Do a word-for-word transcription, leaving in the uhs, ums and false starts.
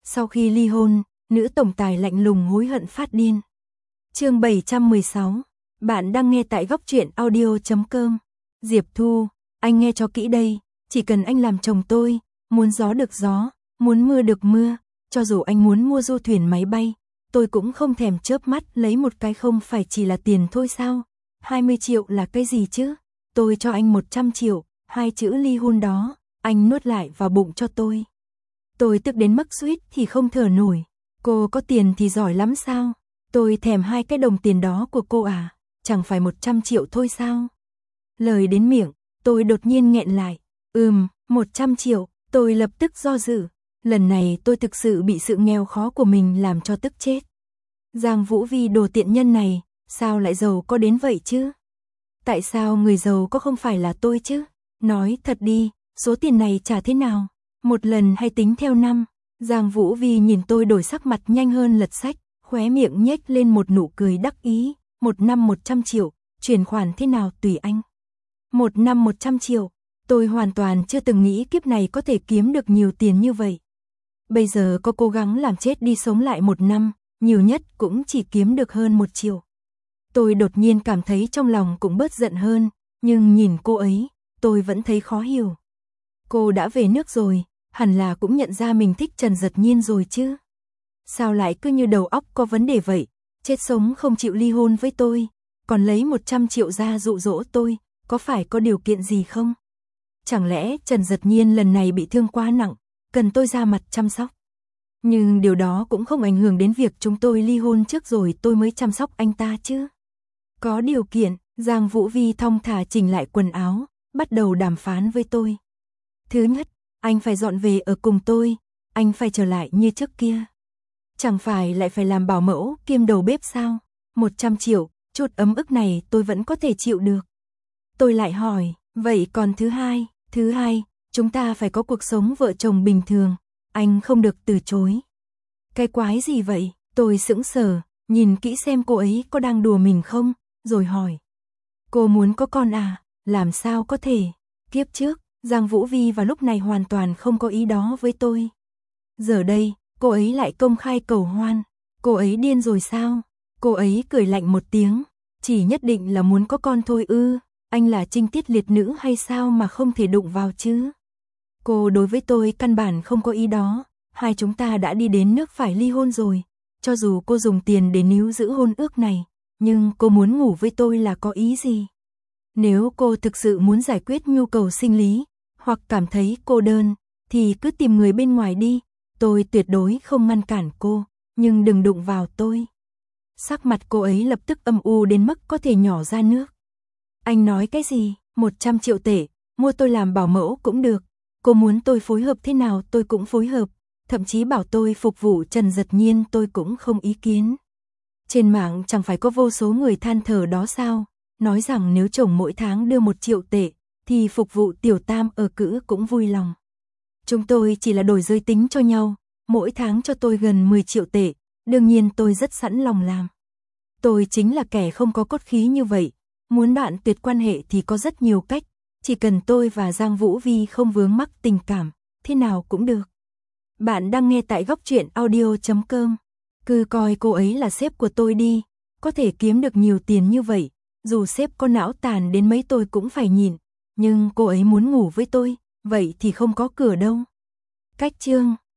Sau khi ly hôn, nữ tổng tài lạnh lùng hối hận phát điên. Chương bảy trăm mười sáu. Bạn đang nghe tại góc truyện audio chấm com. Diệp Thu, anh nghe cho kỹ đây, chỉ cần anh làm chồng tôi, muốn gió được gió, muốn mưa được mưa, cho dù anh muốn mua du thuyền máy bay, tôi cũng không thèm chớp mắt lấy một cái, không phải chỉ là tiền thôi sao? hai mươi triệu là cái gì chứ? Tôi cho anh một trăm triệu, hai chữ ly hôn đó, anh nuốt lại vào bụng cho tôi. Tôi tức đến mức suýt thì không thở nổi. Cô có tiền thì giỏi lắm sao? Tôi thèm hai cái đồng tiền đó của cô à? Chẳng phải một trăm triệu thôi sao? Lời đến miệng, tôi đột nhiên nghẹn lại. Ừm, một trăm triệu, tôi lập tức do dự. Lần này tôi thực sự bị sự nghèo khó của mình làm cho tức chết. Giang Vũ Vi đồ tiện nhân này, sao lại giàu có đến vậy chứ? Tại sao người giàu có không phải là tôi chứ? Nói thật đi, số tiền này trả thế nào? Một lần hay tính theo năm? Giang Vũ Vi nhìn tôi đổi sắc mặt nhanh hơn lật sách, khóe miệng nhếch lên một nụ cười đắc ý. Một năm một trăm triệu, chuyển khoản thế nào tùy anh. Một năm một trăm triệu, tôi hoàn toàn chưa từng nghĩ kiếp này có thể kiếm được nhiều tiền như vậy. Bây giờ có cố gắng làm chết đi sống lại một năm, nhiều nhất cũng chỉ kiếm được hơn một triệu. Tôi đột nhiên cảm thấy trong lòng cũng bớt giận hơn, nhưng nhìn cô ấy, tôi vẫn thấy khó hiểu. Cô đã về nước rồi, hẳn là cũng nhận ra mình thích Trần Dật Nhiên rồi chứ. Sao lại cứ như đầu óc có vấn đề vậy, chết sống không chịu ly hôn với tôi, còn lấy một trăm triệu ra dụ dỗ tôi, có phải có điều kiện gì không? Chẳng lẽ Trần Dật Nhiên lần này bị thương quá nặng, cần tôi ra mặt chăm sóc? Nhưng điều đó cũng không ảnh hưởng đến việc chúng tôi ly hôn trước rồi tôi mới chăm sóc anh ta chứ. Có điều kiện, Giang Vũ Vi thong thả chỉnh lại quần áo, bắt đầu đàm phán với tôi. Thứ nhất, anh phải dọn về ở cùng tôi, anh phải trở lại như trước kia. Chẳng phải lại phải làm bảo mẫu kiêm đầu bếp sao? Một trăm triệu, chút ấm ức này tôi vẫn có thể chịu được. Tôi lại hỏi, vậy còn thứ hai? Thứ hai, chúng ta phải có cuộc sống vợ chồng bình thường, anh không được từ chối. Cái quái gì vậy? Tôi sững sờ, nhìn kỹ xem cô ấy có đang đùa mình không, rồi hỏi. Cô muốn có con à? Làm sao có thể? Kiếp trước, Giang Vũ Vi vào lúc này hoàn toàn không có ý đó với tôi. Giờ đây, cô ấy lại công khai cầu hoan. Cô ấy điên rồi sao? Cô ấy cười lạnh một tiếng. Chỉ nhất định là muốn có con thôi ư? Anh là trinh tiết liệt nữ hay sao mà không thể đụng vào chứ? Cô đối với tôi căn bản không có ý đó. Hai chúng ta đã đi đến nước phải ly hôn rồi. Cho dù cô dùng tiền để níu giữ hôn ước này, nhưng cô muốn ngủ với tôi là có ý gì? Nếu cô thực sự muốn giải quyết nhu cầu sinh lý, hoặc cảm thấy cô đơn, thì cứ tìm người bên ngoài đi. Tôi tuyệt đối không ngăn cản cô, nhưng đừng đụng vào tôi. Sắc mặt cô ấy lập tức âm u đến mức có thể nhỏ ra nước. Anh nói cái gì? Một trăm triệu tệ, mua tôi làm bảo mẫu cũng được. Cô muốn tôi phối hợp thế nào tôi cũng phối hợp. Thậm chí bảo tôi phục vụ Trần Dật Nhiên tôi cũng không ý kiến. Trên mạng chẳng phải có vô số người than thở đó sao? Nói rằng nếu chồng mỗi tháng đưa một triệu tệ, thì phục vụ tiểu tam ở cữ cũng vui lòng. Chúng tôi chỉ là đổi giới tính cho nhau, mỗi tháng cho tôi gần mười triệu tệ, đương nhiên tôi rất sẵn lòng làm. Tôi chính là kẻ không có cốt khí như vậy, muốn đoạn tuyệt quan hệ thì có rất nhiều cách, chỉ cần tôi và Giang Vũ Vi không vướng mắc tình cảm, thế nào cũng được. Bạn đang nghe tại góc truyện audio chấm com. Cứ coi cô ấy là sếp của tôi đi, có thể kiếm được nhiều tiền như vậy, dù sếp có não tàn đến mấy tôi cũng phải nhịn, nhưng cô ấy muốn ngủ với tôi, vậy thì không có cửa đâu. Cách chương